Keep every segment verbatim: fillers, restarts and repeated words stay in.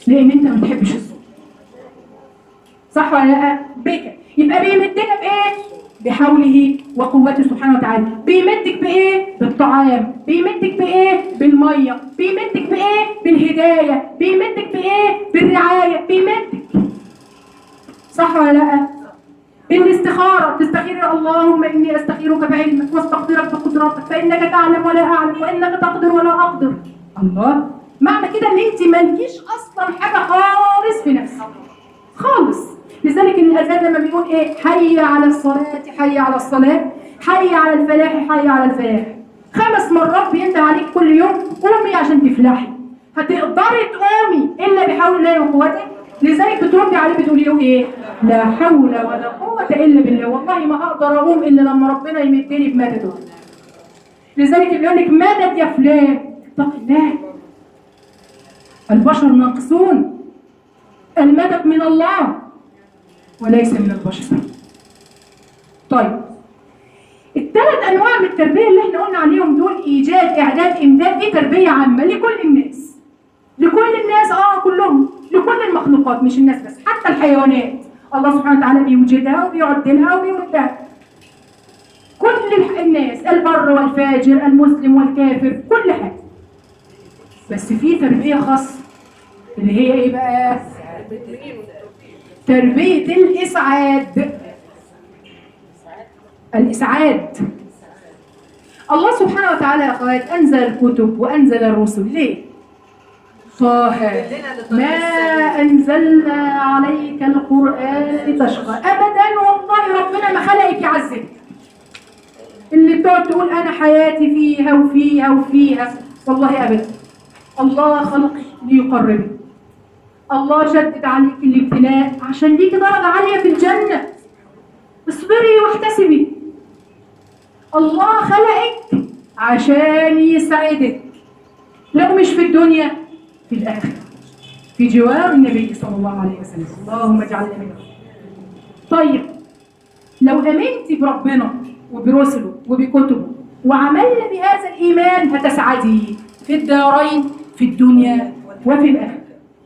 لان انت ما بتحبش الظلم. صح ولا لا؟ بك يبقى بيمدنا بايه؟ بحوله وقوته سبحانه وتعالى. بيمدك بايه؟ بالطعام. بيمدك بايه؟ بالميه. بيمدك بايه؟ بالهدايه. بيمدك بايه؟ بالرعايه. بيمدك. صح ولا لا؟ بالاستخاره تستخير اللهم اني استخيرك بعلمك واستقدرك بقدراتك فانك تعلم ولا اعلم وانك تقدر ولا اقدر. الله، معنى كده ان انت مالكيش اصلا حاجه خالص في نفسك خالص. لذلك الاذان لما بيقول ايه؟ حي على الصلاه، حي على الصلاه، حي على الفلاح، حي على الفلاح، خمس مرات بينده عليك كل يوم قومي عشان تفلحي. هتقدري تقومي الا بحول الله وقوته؟ لذلك بتردي عليه بتقولي له ايه؟ لا حول ولا قوه الا بالله. والله ما هقدر اقوم الا لما ربنا يمدني بمدده. لذلك بيقول لك مدد يا فلان، اتق الله، البشر ناقصون، المدد من الله وليس من البشر. طيب، الثلاث انواع من التربيه اللي احنا قلنا عليهم دول، ايجاد، اعداد، امداد، دي تربيه عامه لكل الناس. لكل الناس، اه كلهم، لكل المخلوقات مش الناس بس، حتى الحيوانات الله سبحانه وتعالى بيوجدها وبيعدلها وبيودها. كل الناس، البر والفاجر، المسلم والكافر، كل حاجه. بس في تربيه خاصه اللي هي ايه بقى؟ تربيه الاسعاد. الاسعاد. الله سبحانه وتعالى يا اخوات انزل الكتب وانزل الرسل. ليه؟ طه ما انزلنا عليك القران لتشقى. ابدا والله ربنا ما خلقك يعذبك. اللي بتقعد تقول انا حياتي فيها وفيها وفيها، والله ابدا. الله خلقك ليقربك. الله شدد عليك الابتلاء عشان ليكي درجه عاليه في الجنه. اصبري واحتسبي. الله خلقك عشان يسعدك، لو مش في الدنيا في الآخرة، في جوار النبي صلى الله عليه وسلم. اللهم اجعلنا منه. طيب، لو آمنتي بربنا وبرسله وبكتبه وعملنا بهذا الإيمان هتسعدي في الدارين، في الدنيا وفي الآخرة.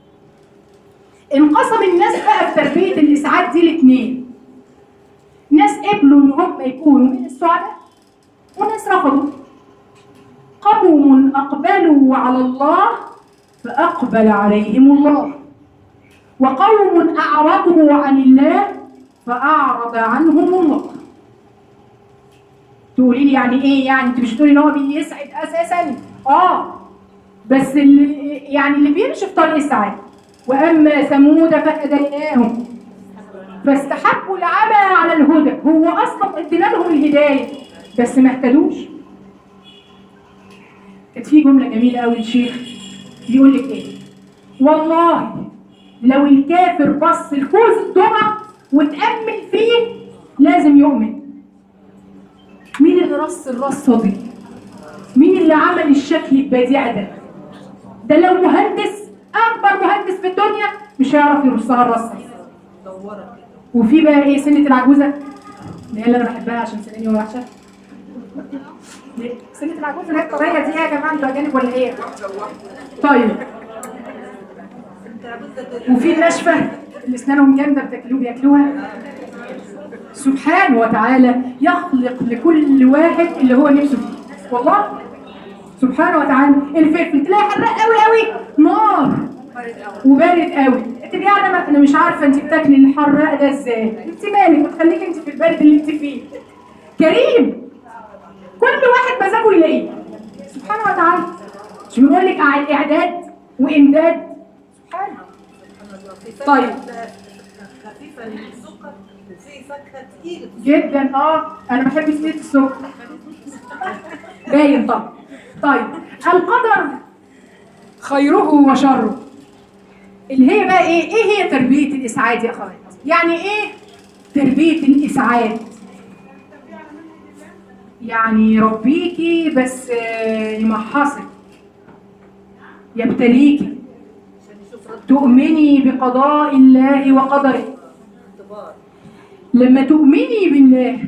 انقسم الناس بقى في تربية الإسعاد دي لاثنين. ناس قبلوا إن هم يكونوا من السعداء، وناس رفضوا. قوم أقبلوا على الله فأقبل عليهم الله، وقوم أعرضوا عن الله فأعرض عنهم الله. تقولي لي يعني إيه؟ يعني أنت مش بتقولي إن هو بيسعد أساساً؟ آه، بس اللي يعني اللي بيمشي في طريق السعادة. وأما ثمود فهديناهم فاستحبوا العمى على الهدى. هو أصلاً ادينا لهم الهداية بس ما اهتدوش. كانت في جملة جميلة قوي الشيخ بيقول لك ايه؟ والله لو الكافر بص لكوز الدمى وتأمل فيه لازم يؤمن. مين اللي رص الرصة دي؟ مين اللي عمل الشكل البديع ده؟ ده لو مهندس، أكبر مهندس في الدنيا مش هيعرف يرصها الرصة. وفي بقى ايه؟ سنة العجوزة اللي هي اللي انا بحبها عشان سناني وحشة. سنة العجوزة اللي هي الطرية دي يا جماعة، انتوا أجانب ولا ايه؟ طيب، وفي الناشفة اللي اسنانهم جامدة بتاكلوه بياكلوها. سبحانه وتعالى يخلق لكل واحد اللي هو نفسه فيه. والله سبحانه وتعالى. الفلفل تلاقي حراق قوي قوي، نار، وبارد قوي. انت قاعده انا مش عارفه انت بتاكلي الحراق ده ازاي؟ انت مالك؟ وتخليك انت في البارد اللي انت فيه. كريم، كل واحد مزاجه يلاقيه سبحانه وتعالى. مش بيقول لك اعداد وامداد؟ سبحانه. طيب، خفيفه للسكر وفي فاكهه تقيله جدا. اه انا بحب زيت السكر باين طبعا. طيب، القدر خيره وشره اللي هي بقى ايه؟ ايه هي تربيه الاسعاد يا اخوات؟ يعني ايه تربيه الاسعاد؟ يعني يربيكي بس يمحصك، يبتليكي، تؤمني بقضاء الله وقدره. لما تؤمني بالله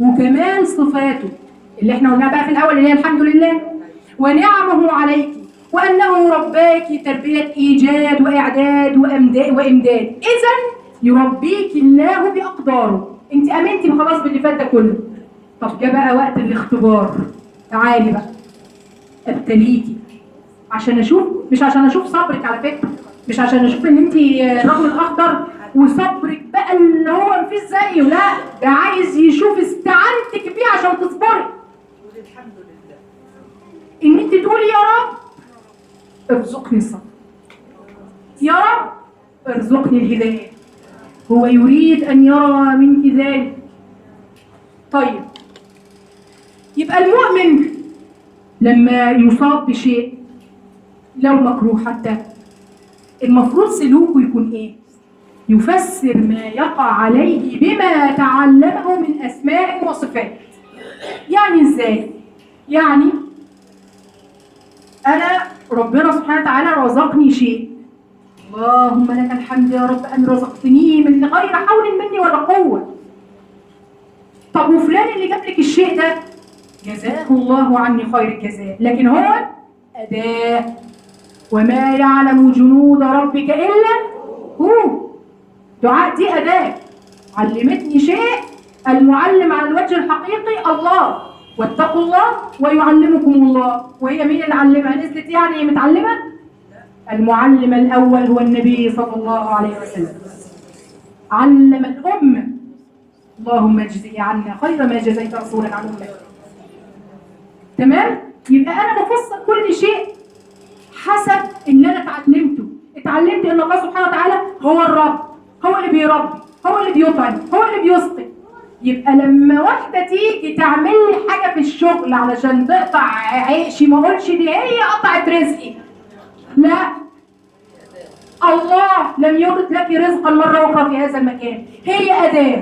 وكمال صفاته اللي احنا قلناها بقى في الاول اللي هي الحمد لله ونعمه عليك وأنه رباك تربية إيجاد وإعداد وإمداد وإمداد. إذا يربيك الله بأقداره. أنت أمنتي خلاص باللي فات ده كله. طب جاء بقى وقت الاختبار. تعالي بقى ابتليكي عشان أشوف، مش عشان أشوف صبرك على فكرة، مش عشان أشوف إن أنت رجل أخضر وصبرك بقى اللي هو مفيش زيه، لا ده عايز يشوف استعانتك بيه عشان تصبري. الحمد لله إن أنت تقولي يا رب ارزقني الصبر، يا رب ارزقني الهداية. هو يريد أن يرى منك ذلك. طيب يبقى المؤمن لما يصاب بشيء لو مكروه حتى المفروض سلوكه يكون ايه؟ يفسر ما يقع عليه بما تعلمه من أسماء وصفات. يعني ازاي؟ يعني أنا ربنا سبحانه وتعالى رزقني شيء، اللهم لك الحمد يا رب أن رزقتني من غير حول مني ولا قوة. طب وفلان اللي جاب لك الشيء ده جزاه الله عني خير الجزاء، لكن هو أداة. وما يعلم جنود ربك إلا هو. دعاء دي أداة علمتني شيء. المعلم على الوجه الحقيقي الله، واتقوا الله ويعلمكم الله. وهي مين اللي علمها؟ نزلت يعني متعلمة؟ المعلم الأول هو النبي صلى الله عليه وسلم، علم الأمة. اللهم اجزي عنا خير ما جزيت رسولا عن أمته. تمام؟ يبقى أنا بفسر كل شيء حسب اللي أنا اتعلمته. اتعلمت إن الله سبحانه وتعالى هو الرب، هو اللي بيربي، هو اللي بيطعم، هو اللي بيسقي. يبقى لما واحدة تيجي تعمل لي حاجة في الشغل علشان تقطع عيشي ما اقولش دي هي قطعت رزقي. لا، الله لم يرد لك رزقا مرة أخرى في هذا المكان، هي أداة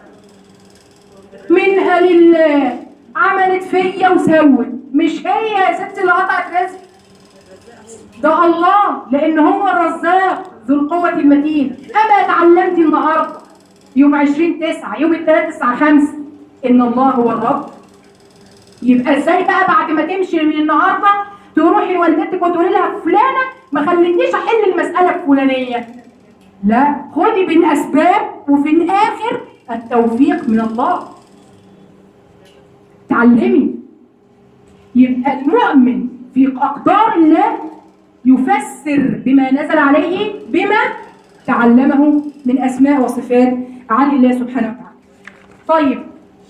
منها لله، عملت فيا وسوت، مش هي يا ست اللي قطعت رزقي، ده الله، لأن هو الرزاق ذو القوة المتين. أما تعلمت النهارده يوم عشرين تسعة يوم الثلاث تسعة خمسة إن الله هو الرب، يبقى إزاي بقى بعد ما تمشي من النهارده تروحي لوالدتك وتقولي لها فلانة ما خلتنيش أحل المسألة الفلانية؟ لا، خدي بالأسباب وفي الآخر التوفيق من الله. تعلمي. يبقى المؤمن في أقدار الله يفسر بما نزل عليه بما تعلمه من أسماء وصفات عن الله سبحانه وتعالى. طيب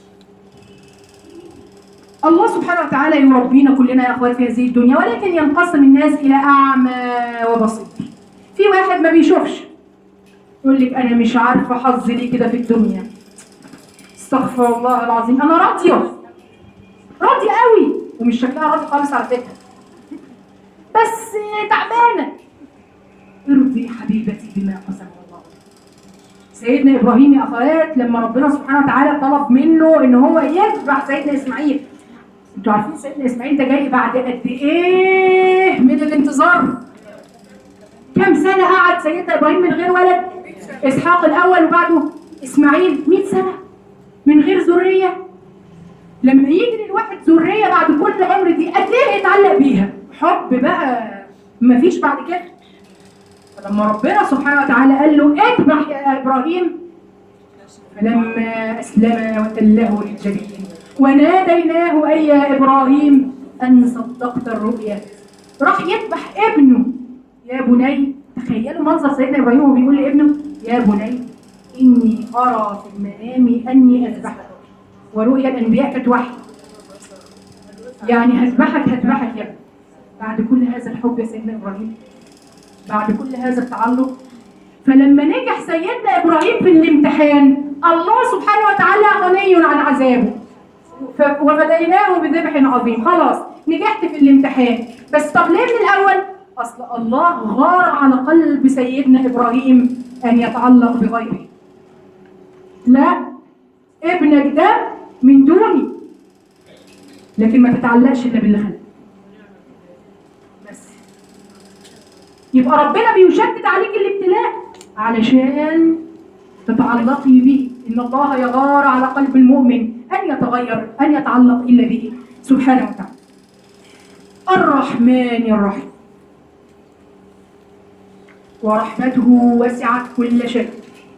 الله سبحانه وتعالى يربينا كلنا يا أخوات في هذه الدنيا، ولكن ينقسم الناس إلى أعمى وبصير. في واحد ما بيشوفش يقول لك أنا مش عارفة حظي ليه كده في الدنيا، استغفر الله العظيم، أنا راضية راضية قوي، ومش شكلها راضي خالص على فكرة، بس تعبانة. ارضي حبيبتي بما قسم الله. سيدنا إبراهيم يا أخوات لما ربنا سبحانه وتعالى طلب منه إن هو يذبح سيدنا إسماعيل، انتوا عارفين سيدنا إسماعيل ده جاي بعد قد إيه من الانتظار؟ كم سنة قعد سيدنا إبراهيم من غير ولد؟ إسحاق الأول وبعده إسماعيل مئة سنة من غير ذرية. لما يجي للواحد ذرية بعد كل عمر دي قد إيه يتعلق بيها؟ حب بقى مفيش بعد كده. فلما ربنا سبحانه وتعالى قال له اذبح يا إبراهيم، فلما أسلم وتله للجبين وناديناه أي يا إبراهيم أن صدقت الرؤيا، راح يذبح ابنه. يا بني، تخيلوا منظر سيدنا إبراهيم وهو بيقول لابنه يا بني إني أرى في المنام أني أذبحك، ورؤيا الأنبياء كانت وحي، يعني هذبحك هذبحك يا ابني. بعد كل هذا الحب يا سيدنا إبراهيم، بعد كل هذا التعلق، فلما نجح سيدنا إبراهيم في الامتحان الله سبحانه وتعالى غني عن عذابه وفديناه بذبح عظيم. خلاص نجحت في الامتحان، بس طب ليه من الأول؟ أصل الله غار على قلب سيدنا إبراهيم أن يتعلق بغيره. لا، ابنك ده من دوني، لكن ما تتعلقش إلا باللي خلق. بس يبقى ربنا بيشدد عليك الابتلاء علشان تتعلقي به. إن الله يغار على قلب المؤمن أن يتغير أن يتعلق إلا به سبحانه وتعالى. الرحمن الرحيم. ورحمته وسعت كل شيء.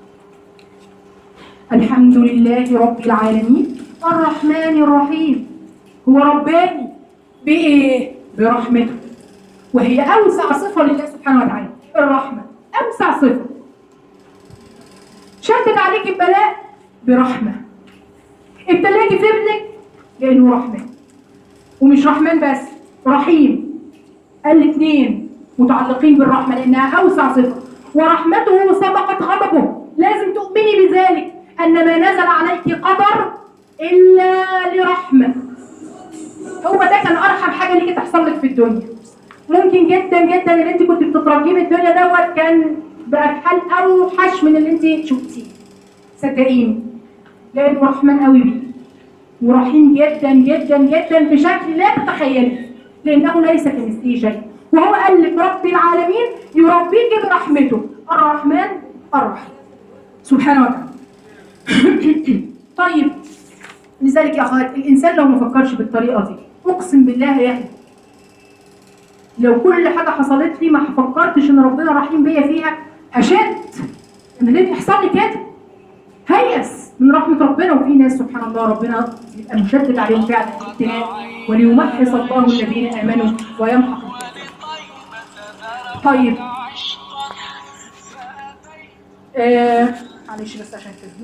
الحمد لله رب العالمين الرحمن الرحيم. هو رباني بإيه؟ برحمته، وهي أوسع صفة لله سبحانه وتعالى. الرحمة أوسع صفة. شدد عليك البلاء برحمة، ابتلاكي في ابنك لأنه رحمن. ومش رحمن بس، رحيم. الاثنين متعلقين بالرحمة لأنها أوسع صفة. ورحمته سبقت غضبه، لازم تؤمني بذلك أن ما نزل عليك قدر إلا لرحمة. هو ده كان أرحم حاجة ليكي تحصل لك في الدنيا. ممكن جدا جدا اللي انت كنت بتترجيه في الدنيا دوت كان بقى في حال أوحش من اللي انت شفتيه، صدقيني، لأنه رحمن قوي بيه ورحيم جدا جدا جدا بشكل لا تتخيلي، لأنه ليس كمثله شيء. وهو قال لك رب العالمين يربيك برحمته، الرحمن الرحيم سبحانه وتعالى. طيب، لذلك يا أخوات الإنسان لو ما فكرش بالطريقة دي أقسم بالله يهدي. لو كل حاجة حصلت لي ما فكرتش إن ربنا رحيم بيا فيها هشد إن ليه يحصل لي كده، هيأس من رحمة ربنا. وفي ناس سبحان الله ربنا يبقى مشدد عليهم فعلا الابتلاء، وليمحص الله الذين آمنوا ويمحق الكافرين. طيب، آه معلش بس عشان كده